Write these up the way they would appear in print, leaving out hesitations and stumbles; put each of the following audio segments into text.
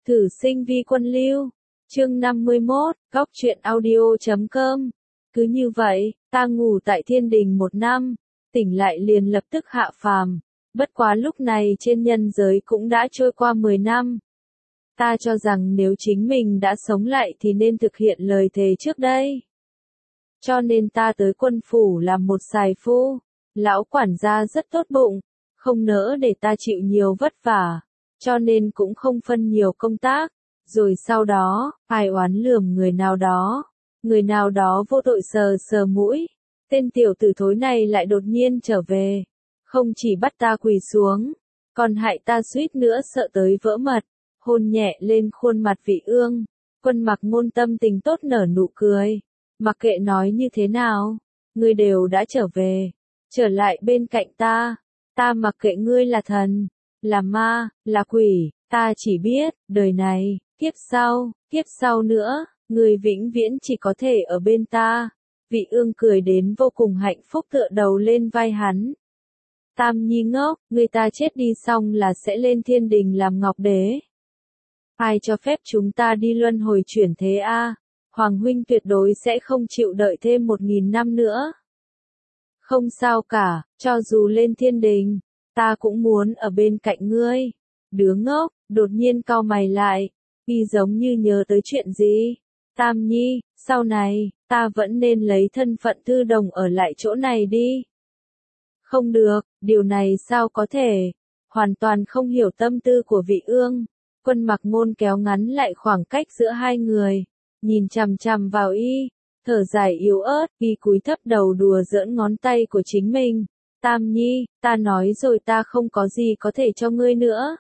Thử sinh vi quân lưu. Chương 51, góc truyện audio.com. Cứ như vậy, ta ngủ tại thiên đình 1 năm, tỉnh lại liền lập tức hạ phàm. Bất quá lúc này trên nhân giới cũng đã trôi qua 10 năm. Ta cho rằng nếu chính mình đã sống lại thì nên thực hiện lời thề trước đây. Cho nên ta tới quân phủ làm một sài phu. Lão quản gia rất tốt bụng, không nỡ để ta chịu nhiều vất vả, cho nên cũng không phân nhiều công tác. Rồi sau đó, ai oán lườm người nào đó vô tội sờ sờ mũi. Tên tiểu tử thối này lại đột nhiên trở về, không chỉ bắt ta quỳ xuống, còn hại ta suýt nữa sợ tới vỡ mật, hôn nhẹ lên khuôn mặt Vị Ương. Quân Mặc Ngôn tâm tình tốt nở nụ cười, mặc kệ nói như thế nào, ngươi đều đã trở về, trở lại bên cạnh ta mặc kệ ngươi là thần, là ma, là quỷ, ta chỉ biết, đời này, kiếp sau nữa, ngươi vĩnh viễn chỉ có thể ở bên ta. Vị Ương cười đến vô cùng hạnh phúc tựa đầu lên vai hắn. Tam Nhi ngốc, người ta chết đi xong là sẽ lên thiên đình làm ngọc đế. Ai cho phép chúng ta đi luân hồi chuyển thế a? Hoàng huynh tuyệt đối sẽ không chịu đợi thêm 1000 năm nữa. Không sao cả, cho dù lên thiên đình, ta cũng muốn ở bên cạnh ngươi. Đứa ngốc, đột nhiên cau mày lại, y giống như nhớ tới chuyện gì. Tam Nhi, sau này, ta vẫn nên lấy thân phận thư đồng ở lại chỗ này đi. Không được, điều này sao có thể? Hoàn toàn không hiểu tâm tư của Vị Ương. Quân Mặc Ngôn kéo ngắn lại khoảng cách giữa hai người, nhìn chằm chằm vào y, thở dài yếu ớt, y cúi thấp đầu đùa giỡn ngón tay của chính mình. Tam Nhi, ta nói rồi ta không có gì có thể cho ngươi nữa.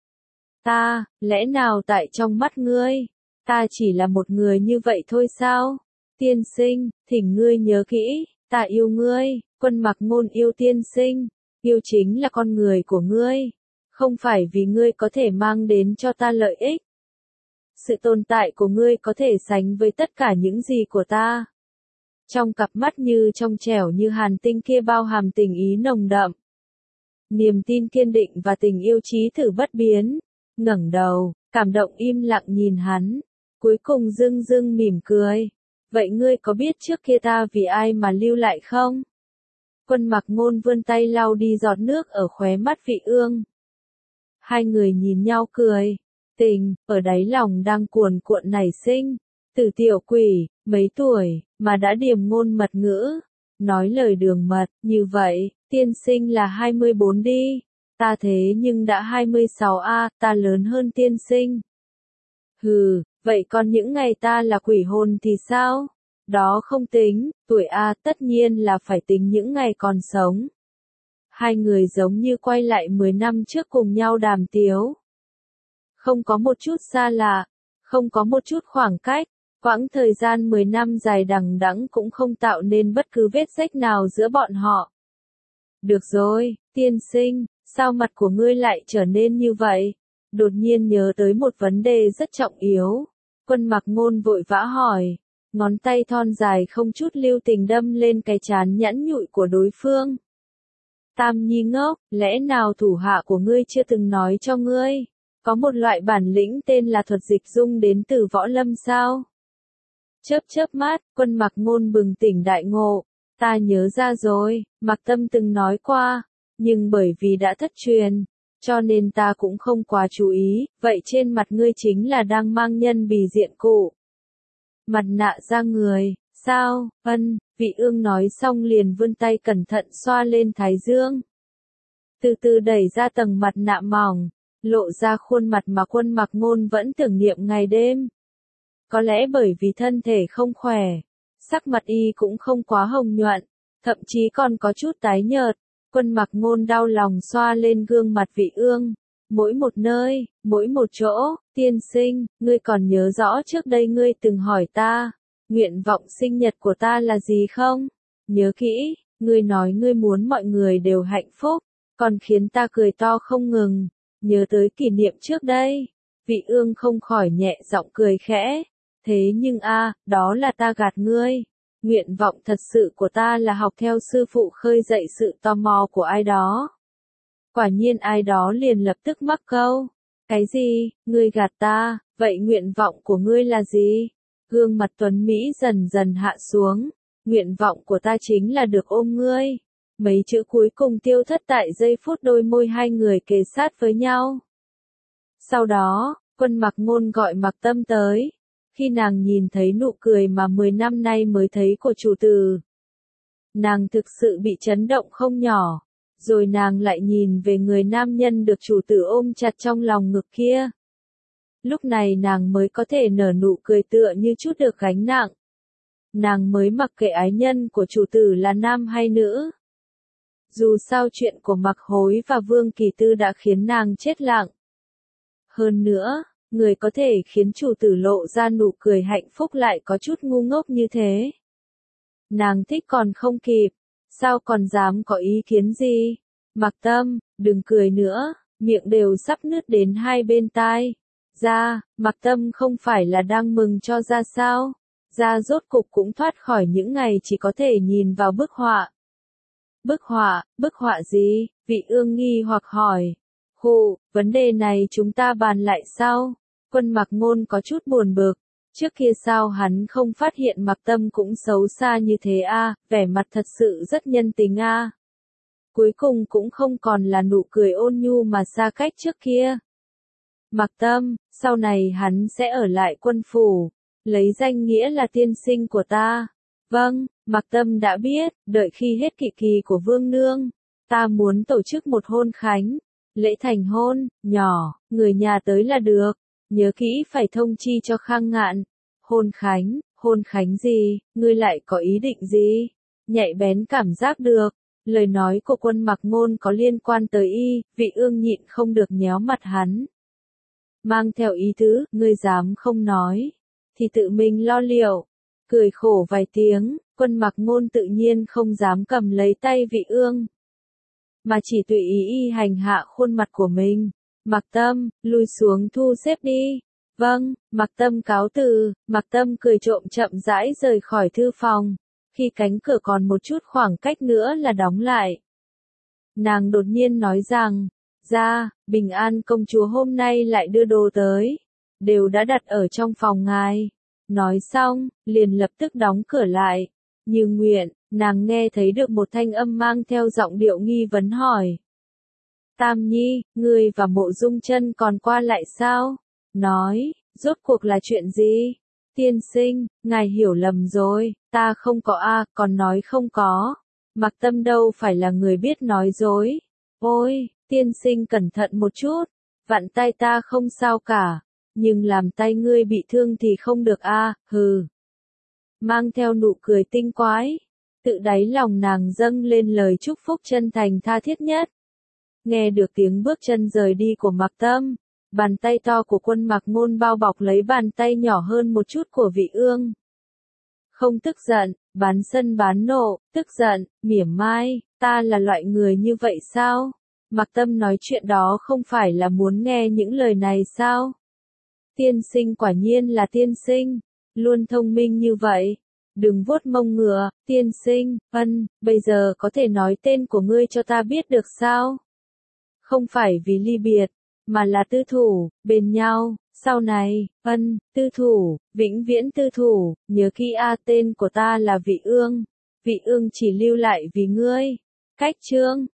Lẽ nào tại trong mắt ngươi, ta chỉ là một người như vậy thôi sao? Tiên sinh, thỉnh ngươi nhớ kỹ, ta yêu ngươi. Quân Mặc Ngôn yêu tiên sinh, yêu chính là con người của ngươi, không phải vì ngươi có thể mang đến cho ta lợi ích. Sự tồn tại của ngươi có thể sánh với tất cả những gì của ta. Trong cặp mắt như trong trẻo như hàn tinh kia bao hàm tình ý nồng đậm, niềm tin kiên định và tình yêu chí thử bất biến. Ngẩng đầu, cảm động im lặng nhìn hắn, cuối cùng dưng dưng mỉm cười. Vậy ngươi có biết trước kia ta vì ai mà lưu lại không? Quân Mặc Ngôn vươn tay lau đi giọt nước ở khóe mắt Vị Ương. Hai người nhìn nhau cười, tình, ở đáy lòng đang cuồn cuộn nảy sinh. Từ tiểu quỷ, mấy tuổi, mà đã điềm ngôn mật ngữ, nói lời đường mật, như vậy, tiên sinh là 24 đi, ta thế nhưng đã 26 a, ta lớn hơn tiên sinh. Hừ, vậy còn những ngày ta là quỷ hồn thì sao? Đó không tính, tuổi a, tất nhiên là phải tính những ngày còn sống. Hai người giống như quay lại 10 năm trước cùng nhau đàm tiếu. Không có một chút xa lạ, không có một chút khoảng cách, quãng thời gian 10 năm dài đằng đẵng cũng không tạo nên bất cứ vết rách nào giữa bọn họ. Được rồi, tiên sinh, sao mặt của ngươi lại trở nên như vậy? Đột nhiên nhớ tới một vấn đề rất trọng yếu. Quân Mặc Ngôn vội vã hỏi, ngón tay thon dài không chút lưu tình đâm lên cái trán nhẵn nhụi của đối phương. Tam Nhi ngốc, lẽ nào thủ hạ của ngươi chưa từng nói cho ngươi? Có một loại bản lĩnh tên là thuật dịch dung đến từ võ lâm sao? Chớp mắt, Quân Mặc Ngôn bừng tỉnh đại ngộ. Ta nhớ ra rồi, Mặc Tâm từng nói qua, nhưng bởi vì đã thất truyền, cho nên ta cũng không quá chú ý. Vậy trên mặt ngươi chính là đang mang nhân bì diện cụ. Mặt nạ da người, sao? Vị Ương nói xong liền vươn tay cẩn thận xoa lên thái dương. Từ từ đẩy ra tầng mặt nạ mỏng, lộ ra khuôn mặt mà Quân Mặc Ngôn vẫn tưởng niệm ngày đêm. Có lẽ bởi vì thân thể không khỏe, sắc mặt y cũng không quá hồng nhuận, thậm chí còn có chút tái nhợt. Quân Mặc Ngôn đau lòng xoa lên gương mặt Vị Ương, mỗi một nơi, mỗi một chỗ. Tiên sinh, ngươi còn nhớ rõ trước đây ngươi từng hỏi ta, nguyện vọng sinh nhật của ta là gì không? Nhớ kỹ, ngươi nói ngươi muốn mọi người đều hạnh phúc, còn khiến ta cười to không ngừng. Nhớ tới kỷ niệm trước đây, Vị Ương không khỏi nhẹ giọng cười khẽ. Thế nhưng đó là ta gạt ngươi. Nguyện vọng thật sự của ta là học theo sư phụ khơi dậy sự tò mò của ai đó. Quả nhiên ai đó liền lập tức mắc câu. Cái gì, ngươi gạt ta, vậy nguyện vọng của ngươi là gì? Gương mặt Tuấn Mỹ dần dần hạ xuống, nguyện vọng của ta chính là được ôm ngươi. Mấy chữ cuối cùng tiêu thất tại giây phút đôi môi hai người kề sát với nhau. Sau đó, Quân Mặc Ngôn gọi Mặc Tâm tới. Khi nàng nhìn thấy nụ cười mà 10 năm nay mới thấy của chủ tử, nàng thực sự bị chấn động không nhỏ. Rồi nàng lại nhìn về người nam nhân được chủ tử ôm chặt trong lòng ngực kia. Lúc này nàng mới có thể nở nụ cười tựa như chút được gánh nặng. Nàng mới mặc kệ ái nhân của chủ tử là nam hay nữ. Dù sao chuyện của Mặc Hối và Vương Kỳ Tư đã khiến nàng chết lặng. Hơn nữa, người có thể khiến chủ tử lộ ra nụ cười hạnh phúc lại có chút ngu ngốc như thế. Nàng thích còn không kịp, sao còn dám có ý kiến gì? Mặc Tâm, đừng cười nữa, miệng đều sắp nứt đến hai bên tai. Ra, Mặc Tâm không phải là đang mừng cho ra sao? Ra rốt cục cũng thoát khỏi những ngày chỉ có thể nhìn vào bức họa. Bức họa gì? Vị Ương nghi hoặc hỏi. Vấn đề này chúng ta bàn lại sau. Quân Mặc Ngôn có chút buồn bực. Trước kia sao hắn không phát hiện Mặc Tâm cũng xấu xa như thế a, vẻ mặt thật sự rất nhân tính a. Cuối cùng cũng không còn là nụ cười ôn nhu mà xa cách trước kia. Mặc Tâm, sau này hắn sẽ ở lại quân phủ, lấy danh nghĩa là tiên sinh của ta. Vâng, Mặc Tâm đã biết, đợi khi hết kỳ kỳ của Vương Nương, ta muốn tổ chức một hôn khánh, lễ thành hôn, nhỏ, người nhà tới là được, nhớ kỹ phải thông chi cho Khang Ngạn. Hôn khánh gì, ngươi lại có ý định gì? Nhạy bén cảm giác được, lời nói của Quân Mặc Ngôn có liên quan tới y, Vị Ương nhịn không được nhéo mặt hắn. Mang theo ý tứ, ngươi dám không nói, thì tự mình lo liệu. Cười khổ vài tiếng, Quân Mặc Ngôn tự nhiên không dám cầm lấy tay Vị Ương, mà chỉ tùy ý y hành hạ khuôn mặt của mình. Mặc Tâm, lui xuống thu xếp đi. Vâng, Mặc Tâm cáo từ. Mặc Tâm cười trộm chậm rãi rời khỏi thư phòng. Khi cánh cửa còn một chút khoảng cách nữa là đóng lại, nàng đột nhiên nói rằng, ra, Bình An công chúa hôm nay lại đưa đồ tới, đều đã đặt ở trong phòng ngài. Nói xong, liền lập tức đóng cửa lại. Như nguyện, nàng nghe thấy được một thanh âm mang theo giọng điệu nghi vấn hỏi. Tam Nhi, ngươi và Mộ Dung Chân còn qua lại sao? Nói, rốt cuộc là chuyện gì? Tiên sinh, ngài hiểu lầm rồi, ta không có a, còn nói không có. Mặc Tâm đâu phải là người biết nói dối. Ôi, tiên sinh cẩn thận một chút, vặn tay ta không sao cả, nhưng làm tay ngươi bị thương thì không được a, hừ. Mang theo nụ cười tinh quái, tự đáy lòng nàng dâng lên lời chúc phúc chân thành tha thiết nhất. Nghe được tiếng bước chân rời đi của Mặc Tâm, bàn tay to của Quân Mặc Ngôn bao bọc lấy bàn tay nhỏ hơn một chút của Vị Ương. Không tức giận, bán sân bán nộ, tức giận, mỉa mai, ta là loại người như vậy sao? Mặc Tâm nói chuyện đó không phải là muốn nghe những lời này sao? Tiên sinh quả nhiên là tiên sinh, luôn thông minh như vậy. Đừng vuốt mông ngựa, tiên sinh, bây giờ có thể nói tên của ngươi cho ta biết được sao? Không phải vì ly biệt, mà là tư thủ, bên nhau, sau này, tư thủ, vĩnh viễn tư thủ, nhớ kỹ tên của ta là Vị Ương chỉ lưu lại vì ngươi. Cách chương